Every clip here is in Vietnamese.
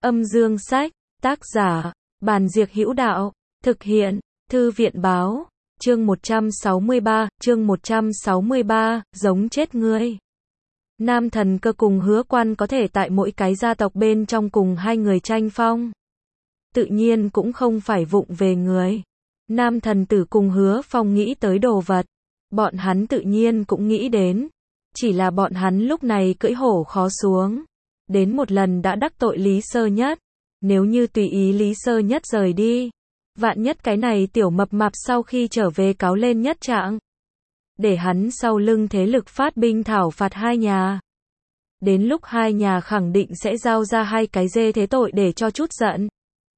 Âm dương sách, tác giả, Bàn Diệc Hữu Đạo, thực hiện, Thư viện Báo, chương 163, giống chết ngươi. Nam Thần Cơ cùng Hứa Quan có thể tại mỗi cái gia tộc bên trong cùng hai người tranh phong. Tự nhiên cũng không phải vụng về người. Nam Thần Tử cùng Hứa Phong nghĩ tới đồ vật. Bọn hắn tự nhiên cũng nghĩ đến. Chỉ là bọn hắn lúc này cưỡi hổ khó xuống. Đến một lần đã đắc tội Lý Sơ Nhất. Nếu như tùy ý Lý Sơ Nhất rời đi. Vạn nhất cái này tiểu mập mạp sau khi trở về cáo lên Nhất Trạng. Để hắn sau lưng thế lực phát binh thảo phạt hai nhà. Đến lúc hai nhà khẳng định sẽ giao ra hai cái dê thế tội để cho chút giận.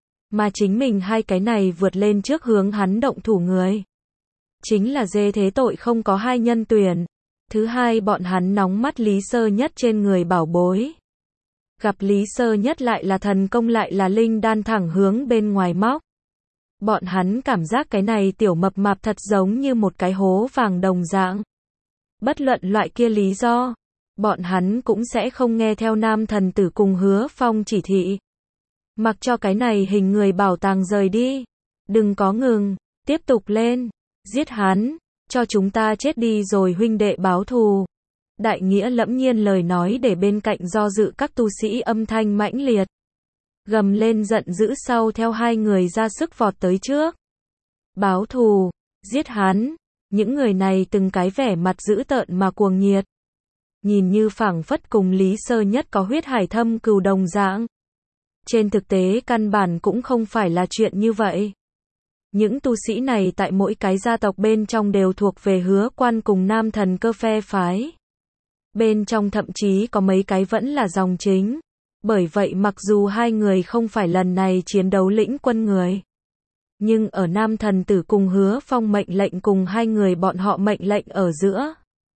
Mà chính mình hai cái này vượt lên trước hướng hắn động thủ người. Chính là dê thế tội không có hai nhân tuyển. Thứ hai bọn hắn nóng mắt Lý Sơ Nhất trên người bảo bối. Gặp Lý Sơ Nhất lại là thần công lại là linh đan thẳng hướng bên ngoài móc. Bọn hắn cảm giác cái này tiểu mập mạp thật giống như một cái hố vàng đồng dạng. Bất luận loại kia lý do, bọn hắn cũng sẽ không nghe theo Nam Thần Tử cùng Hứa Phong chỉ thị. Mặc cho cái này hình người bảo tàng rời đi. Đừng có ngừng, tiếp tục lên, giết hắn, cho chúng ta chết đi rồi huynh đệ báo thù. Đại nghĩa lẫm nhiên lời nói để bên cạnh do dự các tu sĩ âm thanh mãnh liệt. Gầm lên giận dữ sau theo hai người ra sức vọt tới trước. Báo thù, giết hắn, những người này từng cái vẻ mặt dữ tợn mà cuồng nhiệt. Nhìn như phảng phất cùng Lý Sơ Nhất có huyết hải thâm cừu đồng dạng. Trên thực tế căn bản cũng không phải là chuyện như vậy. Những tu sĩ này tại mỗi cái gia tộc bên trong đều thuộc về Hứa Quan cùng Nam Thần Cơ phe phái. Bên trong thậm chí có mấy cái vẫn là dòng chính. Bởi vậy mặc dù hai người không phải lần này chiến đấu lĩnh quân người. Nhưng ở Nam Thần Tử cùng Hứa Phong mệnh lệnh cùng hai người bọn họ mệnh lệnh ở giữa.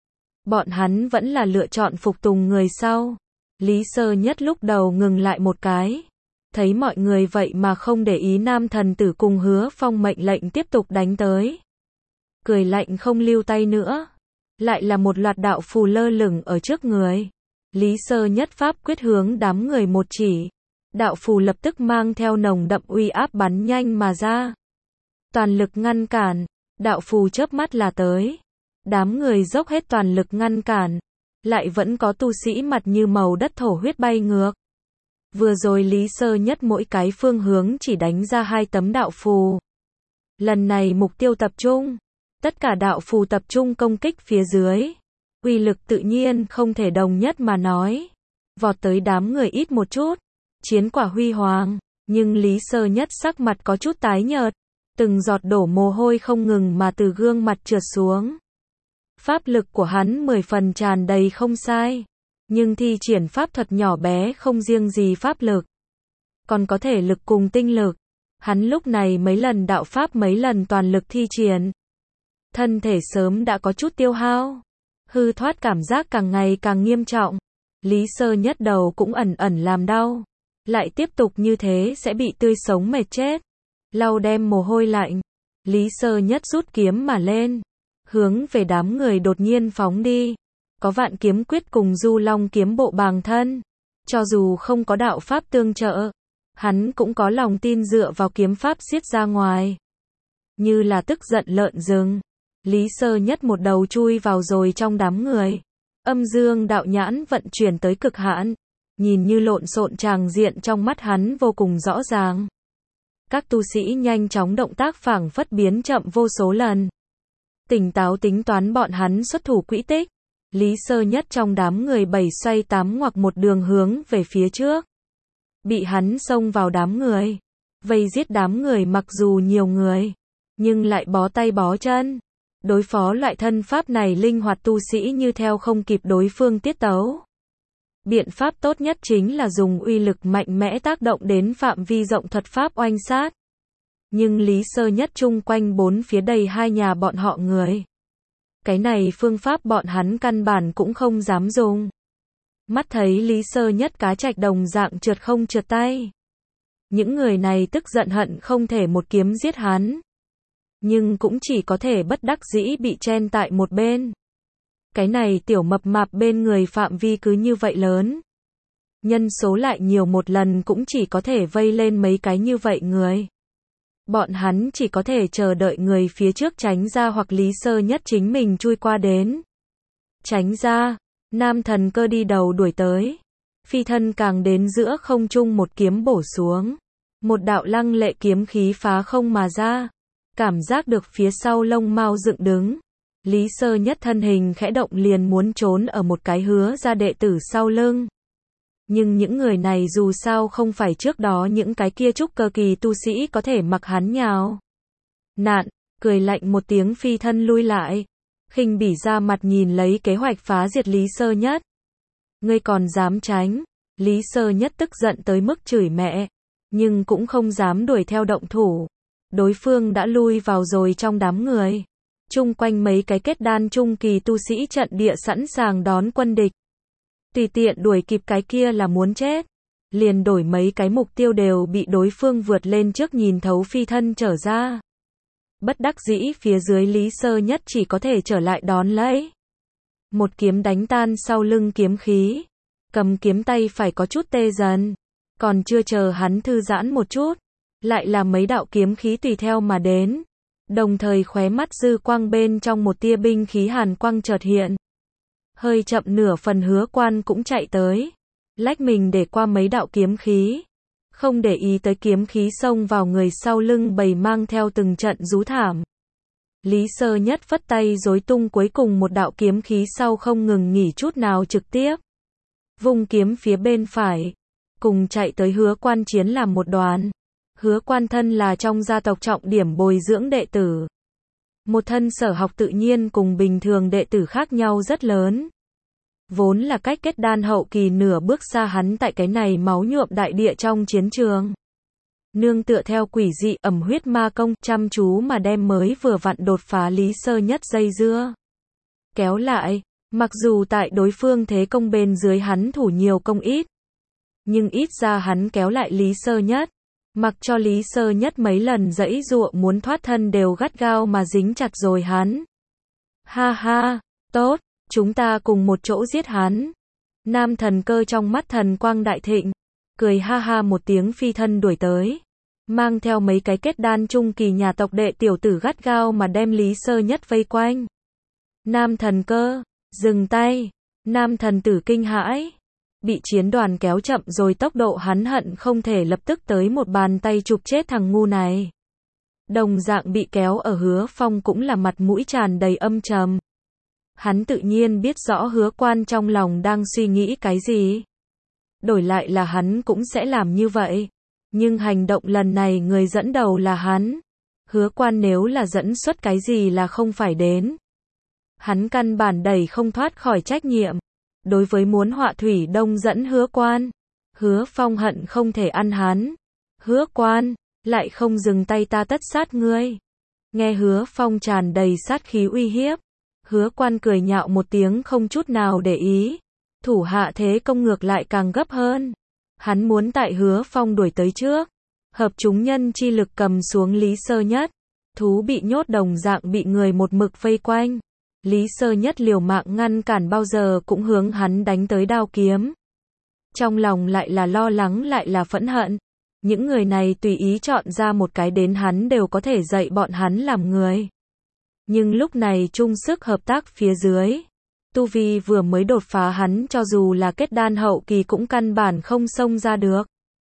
Bọn hắn vẫn là lựa chọn phục tùng người sau. Lý Sơ Nhất lúc đầu ngừng lại một cái. Thấy mọi người vậy mà không để ý Nam Thần Tử cùng Hứa Phong mệnh lệnh tiếp tục đánh tới. Cười lạnh không lưu tay nữa. Lại là một loạt đạo phù lơ lửng ở trước người. Lý Sơ Nhất pháp quyết hướng đám người một chỉ. Đạo phù lập tức mang theo nồng đậm uy áp bắn nhanh mà ra. Toàn lực ngăn cản. Đạo phù chớp mắt là tới. Đám người dốc hết toàn lực ngăn cản. Lại vẫn có tu sĩ mặt như màu đất thổ huyết bay ngược. Vừa rồi Lý Sơ Nhất mỗi cái phương hướng chỉ đánh ra 2 tấm đạo phù. Lần này mục tiêu tập trung. Tất cả đạo phù tập trung công kích phía dưới. Uy lực tự nhiên không thể đồng nhất mà nói. Vọt tới đám người ít một chút. Chiến quả huy hoàng. Nhưng Lý Sơ Nhất sắc mặt có chút tái nhợt. Từng giọt đổ mồ hôi không ngừng mà từ gương mặt trượt xuống. Pháp lực của hắn 10 phần tràn đầy không sai. Nhưng thi triển pháp thuật nhỏ bé không riêng gì pháp lực. Còn có thể lực cùng tinh lực. Hắn lúc này mấy lần đạo pháp mấy lần toàn lực thi triển. Thân thể sớm đã có chút tiêu hao. Hư thoát cảm giác càng ngày càng nghiêm trọng. Lý Sơ Nhất đầu cũng ẩn ẩn làm đau. Lại tiếp tục như thế sẽ bị tươi sống mệt chết. Lau đem mồ hôi lạnh. Lý Sơ Nhất rút kiếm mà lên. Hướng về đám người đột nhiên phóng đi. Có Vạn Kiếm Quyết cùng Du Long kiếm bộ bàng thân. Cho dù không có đạo pháp tương trợ. Hắn cũng có lòng tin dựa vào kiếm pháp xiết ra ngoài. Như là tức giận lợn rừng. Lý Sơ Nhất một đầu chui vào rồi trong đám người. Âm dương đạo nhãn vận chuyển tới cực hạn. Nhìn như lộn xộn tràng diện trong mắt hắn vô cùng rõ ràng. Các tu sĩ nhanh chóng động tác phảng phất biến chậm vô số lần. Tỉnh táo tính toán bọn hắn xuất thủ quỹ tích. Lý Sơ Nhất trong đám người 7 xoay 8 ngoặc một đường hướng về phía trước. Bị hắn xông vào đám người. Vây giết đám người mặc dù nhiều người. Nhưng lại bó tay bó chân. Đối phó loại thân pháp này linh hoạt tu sĩ như theo không kịp đối phương tiết tấu. Biện pháp tốt nhất chính là dùng uy lực mạnh mẽ tác động đến phạm vi rộng thuật pháp oanh sát. Nhưng Lý Sơ Nhất chung quanh bốn phía đầy hai nhà bọn họ người. Cái này phương pháp bọn hắn căn bản cũng không dám dùng. Mắt thấy Lý Sơ Nhất cá trạch đồng dạng trượt không trượt tay. Những người này tức giận hận không thể một kiếm giết hắn. Nhưng cũng chỉ có thể bất đắc dĩ bị chen tại một bên. Cái này tiểu mập mạp bên người phạm vi cứ như vậy lớn. nhân số lại nhiều một lần cũng chỉ có thể vây lên mấy cái như vậy người. Bọn hắn chỉ có thể chờ đợi người phía trước tránh ra hoặc Lý Sơ Nhất chính mình chui qua đến. Tránh ra, Nam Thần Cơ đi đầu đuổi tới. Phi thân càng đến giữa không trung một kiếm bổ xuống. Một đạo lăng lệ kiếm khí phá không mà ra. Cảm giác được phía sau lông mao dựng đứng. Lý Sơ Nhất thân hình khẽ động liền muốn trốn ở một cái hứa ra đệ tử sau lưng. Nhưng những người này dù sao không phải trước đó những cái kia trúc cơ kỳ tu sĩ có thể mặc hắn nhào. Nạn, cười lạnh một tiếng phi thân lui lại. Khinh bỉ ra mặt nhìn lấy kế hoạch phá diệt Lý Sơ Nhất. Ngươi còn dám tránh? Lý Sơ Nhất tức giận tới mức chửi mẹ. Nhưng cũng không dám đuổi theo động thủ. Đối phương đã lui vào rồi trong đám người. Chung quanh mấy cái kết đan trung kỳ tu sĩ trận địa sẵn sàng đón quân địch. Tùy tiện đuổi kịp cái kia là muốn chết. Liền đổi mấy cái mục tiêu đều bị đối phương vượt lên trước nhìn thấu phi thân trở ra. Bất đắc dĩ phía dưới Lý Sơ Nhất chỉ có thể trở lại đón lấy. Một kiếm đánh tan sau lưng kiếm khí. Cầm kiếm tay phải có chút tê dần. Còn chưa chờ hắn thư giãn một chút. Lại là mấy đạo kiếm khí tùy theo mà đến. Đồng thời khóe mắt dư quang bên trong một tia binh khí hàn quang chợt hiện. Hơi chậm nửa phần Hứa Quan cũng chạy tới. Lách mình để qua mấy đạo kiếm khí. Không để ý tới kiếm khí xông vào người sau lưng bầy mang theo từng trận rú thảm. Lý Sơ Nhất phất tay rối tung cuối cùng một đạo kiếm khí sau không ngừng nghỉ chút nào trực tiếp. Vung kiếm phía bên phải. Cùng chạy tới Hứa Quan chiến làm một đoàn. Hứa Quan thân là trong gia tộc trọng điểm bồi dưỡng đệ tử. Một thân sở học tự nhiên cùng bình thường đệ tử khác nhau rất lớn. Vốn là cách kết đan hậu kỳ nửa bước xa hắn tại cái này máu nhuộm đại địa trong chiến trường. Nương tựa theo quỷ dị ẩm huyết ma công chăm chú mà đem mới vừa vặn đột phá Lý Sơ Nhất dây dưa. Kéo lại, mặc dù tại đối phương thế công bên dưới hắn thủ nhiều công ít. Nhưng ít ra hắn kéo lại Lý Sơ Nhất. Mặc cho Lý Sơ Nhất mấy lần giãy giụa muốn thoát thân đều gắt gao mà dính chặt rồi hắn. Ha ha, tốt, chúng ta cùng một chỗ giết hắn. Nam Thần Cơ trong mắt thần quang đại thịnh, cười ha ha một tiếng phi thân đuổi tới. Mang theo mấy cái kết đan trung kỳ nhà tộc đệ tiểu tử gắt gao mà đem Lý Sơ Nhất vây quanh. Nam Thần Cơ, dừng tay. Nam Thần Tử kinh hãi. Bị chiến đoàn kéo chậm rồi tốc độ hắn hận không thể lập tức tới một bàn tay chụp chết thằng ngu này. Đồng dạng bị kéo ở Hứa Phong cũng là mặt mũi tràn đầy âm trầm. Hắn tự nhiên biết rõ Hứa Quan trong lòng đang suy nghĩ cái gì. Đổi lại là hắn cũng sẽ làm như vậy. Nhưng hành động lần này người dẫn đầu là hắn. Hứa Quan nếu là dẫn xuất cái gì là không phải đến. Hắn căn bản đẩy không thoát khỏi trách nhiệm. Đối với muốn họa thủy đông dẫn Hứa Quan, Hứa Phong hận không thể ăn hắn. Hứa Quan, lại không dừng tay ta tất sát ngươi. Nghe Hứa Phong tràn đầy sát khí uy hiếp. Hứa Quan cười nhạo một tiếng không chút nào để ý. Thủ hạ thế công ngược lại càng gấp hơn. Hắn muốn tại Hứa Phong đuổi tới trước. Hợp chúng nhân chi lực cầm xuống Lý Sơ Nhất. Thú bị nhốt đồng dạng bị người một mực vây quanh. Lý Sơ Nhất liều mạng ngăn cản bao giờ cũng hướng hắn đánh tới đao kiếm. Trong lòng lại là lo lắng lại là phẫn hận. Những người này tùy ý chọn ra một cái đến hắn đều có thể dạy bọn hắn làm người. Nhưng lúc này chung sức hợp tác phía dưới. Tu vi vừa mới đột phá hắn cho dù là kết đan hậu kỳ cũng căn bản không xông ra được.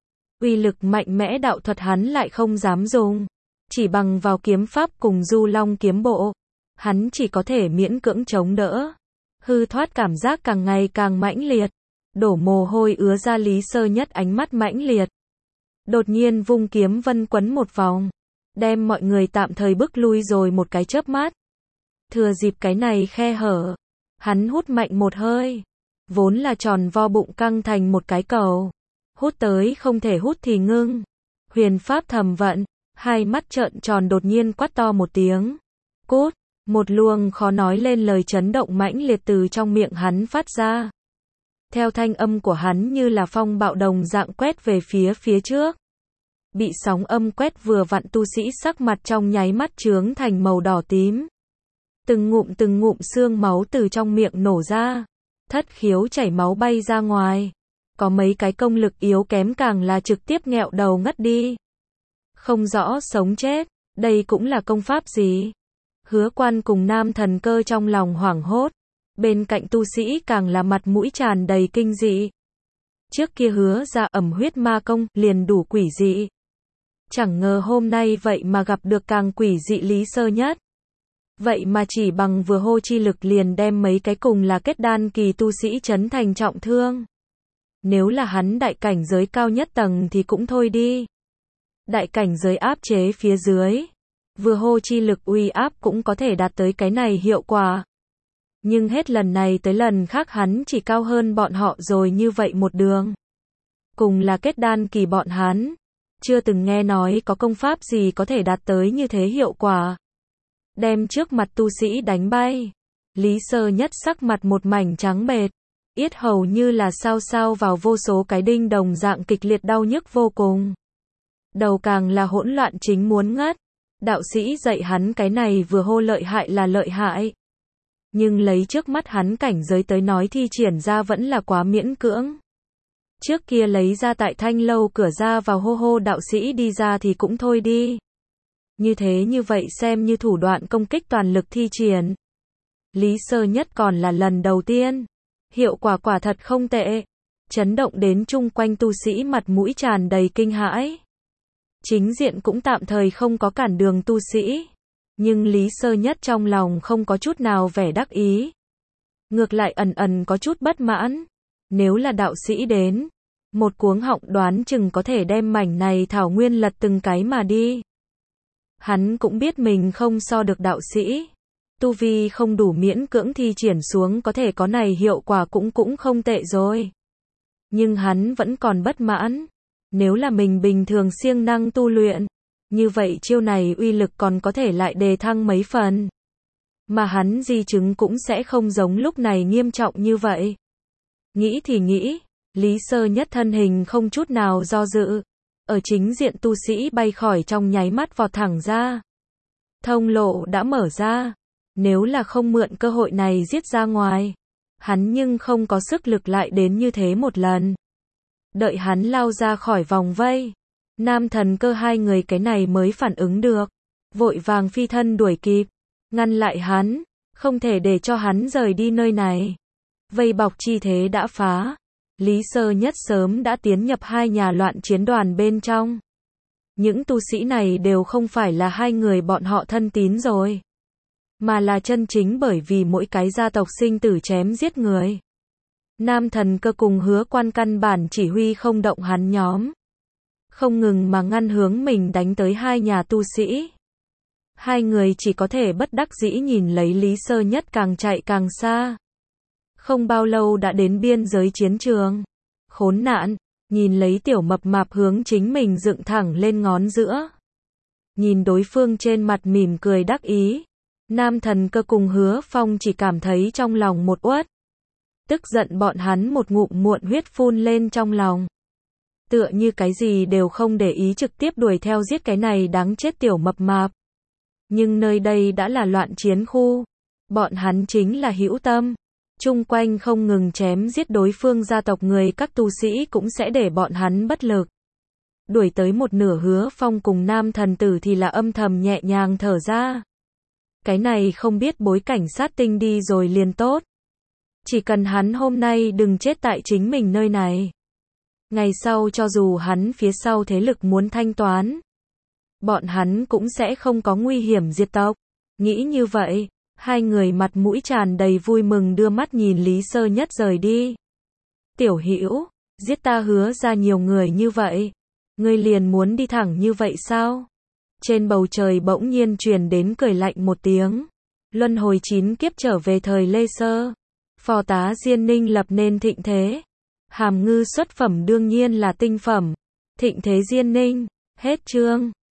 Uy lực mạnh mẽ đạo thuật hắn lại không dám dùng. Chỉ bằng vào kiếm pháp cùng Du Long kiếm bộ. Hắn chỉ có thể miễn cưỡng chống đỡ. Hư thoát cảm giác càng ngày càng mãnh liệt. Đổ mồ hôi ứa ra Lý Sơ Nhất ánh mắt mãnh liệt. Đột nhiên vung kiếm vân quấn một vòng. Đem mọi người tạm thời bức lui rồi một cái chớp mắt. Thừa dịp cái này khe hở. Hắn hút mạnh một hơi. Vốn là tròn vo bụng căng thành một cái cầu. Hút tới không thể hút thì ngưng. Huyền pháp thầm vận. Hai mắt trợn tròn đột nhiên quát to một tiếng. Cút. Một luồng khó nói lên lời chấn động mãnh liệt từ trong miệng hắn phát ra. Theo thanh âm của hắn như là phong bạo đồng dạng quét về phía trước. Bị sóng âm quét vừa vặn tu sĩ sắc mặt trong nháy mắt chướng thành màu đỏ tím. Từng ngụm xương máu từ trong miệng nổ ra. Thất khiếu chảy máu bay ra ngoài. Có mấy cái công lực yếu kém càng là trực tiếp nghẹo đầu ngất đi. Không rõ sống chết, đây cũng là công pháp gì? Hứa Quan cùng Nam Thần Cơ trong lòng hoảng hốt. Bên cạnh tu sĩ càng là mặt mũi tràn đầy kinh dị. Trước kia hứa ra ẩm huyết ma công, liền đủ quỷ dị. Chẳng ngờ hôm nay vậy mà gặp được càng quỷ dị Lý Sơ Nhất. Vậy mà chỉ bằng vừa hô chi lực liền đem mấy cái cùng là kết đan kỳ tu sĩ chấn thành trọng thương. Nếu là hắn đại cảnh giới cao nhất tầng thì cũng thôi đi. Đại cảnh giới áp chế phía dưới. Vừa hô chi lực uy áp cũng có thể đạt tới cái này hiệu quả. Nhưng hết lần này tới lần khác hắn chỉ cao hơn bọn họ rồi như vậy một đường. Cùng là kết đan kỳ bọn hắn. Chưa từng nghe nói có công pháp gì có thể đạt tới như thế hiệu quả. Đem trước mặt tu sĩ đánh bay. Lý Sơ Nhất sắc mặt một mảnh trắng bệch. Yết hầu như là sao sao vào vô số cái đinh đồng dạng kịch liệt đau nhức vô cùng. Đầu càng là hỗn loạn chính muốn ngất. Đạo sĩ dạy hắn cái này vừa hô lợi hại là lợi hại. Nhưng lấy trước mắt hắn cảnh giới tới nói thi triển ra vẫn là quá miễn cưỡng. Trước kia lấy ra tại thanh lâu cửa ra vào hô hô đạo sĩ đi ra thì cũng thôi đi. Như thế như vậy xem như thủ đoạn công kích toàn lực thi triển. Lý Sơ Nhất còn là lần đầu tiên. Hiệu quả quả thật không tệ. Chấn động đến chung quanh tu sĩ mặt mũi tràn đầy kinh hãi. Chính diện cũng tạm thời không có cản đường tu sĩ. Nhưng Lý Sơ Nhất trong lòng không có chút nào vẻ đắc ý. Ngược lại ẩn ẩn có chút bất mãn. Nếu là đạo sĩ đến, một cuống họng đoán chừng có thể đem mảnh này thảo nguyên lật từng cái mà đi. Hắn cũng biết mình không so được đạo sĩ. Tu vi không đủ miễn cưỡng thi triển xuống có thể có này hiệu quả cũng không tệ rồi. Nhưng hắn vẫn còn bất mãn. Nếu là mình bình thường siêng năng tu luyện, như vậy chiêu này uy lực còn có thể lại đề thăng mấy phần. Mà hắn di chứng cũng sẽ không giống lúc này nghiêm trọng như vậy. Nghĩ thì nghĩ, Lý Sơ Nhất thân hình không chút nào do dự. Ở chính diện tu sĩ bay khỏi trong nháy mắt vọt thẳng ra. Thông lộ đã mở ra. Nếu là không mượn cơ hội này giết ra ngoài, hắn nhưng không có sức lực lại đến như thế một lần. Đợi hắn lao ra khỏi vòng vây, Nam Thần Cơ hai người cái này mới phản ứng được. Vội vàng phi thân đuổi kịp, ngăn lại hắn, không thể để cho hắn rời đi nơi này. Vây bọc chi thế đã phá. Lý Sơ Nhất sớm đã tiến nhập hai nhà loạn chiến đoàn bên trong. Những tu sĩ này đều không phải là hai người bọn họ thân tín rồi, mà là chân chính bởi vì mỗi cái gia tộc sinh tử chém giết người. Nam Thần Cơ cùng Hứa Quan căn bản chỉ huy không động hắn nhóm. Không ngừng mà ngăn hướng mình đánh tới hai nhà tu sĩ. Hai người chỉ có thể bất đắc dĩ nhìn lấy Lý Sơ Nhất càng chạy càng xa. Không bao lâu đã đến biên giới chiến trường. Khốn nạn, nhìn lấy tiểu mập mạp hướng chính mình dựng thẳng lên ngón giữa. Nhìn đối phương trên mặt mỉm cười đắc ý. Nam Thần Cơ cùng Hứa Phong chỉ cảm thấy trong lòng một uất. Tức giận bọn hắn một ngụm muộn huyết phun lên trong lòng. Tựa như cái gì đều không để ý trực tiếp đuổi theo giết cái này đáng chết tiểu mập mạp. Nhưng nơi đây đã là loạn chiến khu. Bọn hắn chính là hữu tâm. Chung quanh không ngừng chém giết đối phương gia tộc người các tu sĩ cũng sẽ để bọn hắn bất lực. Đuổi tới một nửa Hứa Phong cùng Nam Thần Tử thì là âm thầm nhẹ nhàng thở ra. Cái này không biết bối cảnh sát tinh đi rồi liền tốt. Chỉ cần hắn hôm nay đừng chết tại chính mình nơi này. Ngày sau cho dù hắn phía sau thế lực muốn thanh toán, bọn hắn cũng sẽ không có nguy hiểm diệt tộc. Nghĩ như vậy, hai người mặt mũi tràn đầy vui mừng đưa mắt nhìn Lý Sơ Nhất rời đi. Tiểu Hữu, giết ta Hứa ra nhiều người như vậy, ngươi liền muốn đi thẳng như vậy sao? Trên bầu trời bỗng nhiên truyền đến cười lạnh một tiếng. Luân hồi 9 kiếp trở về thời Lê Sơ. Phò tá Diên Ninh lập nên thịnh thế. Hàm ngư xuất phẩm đương nhiên là tinh phẩm. Thịnh thế Diên Ninh. Hết chương.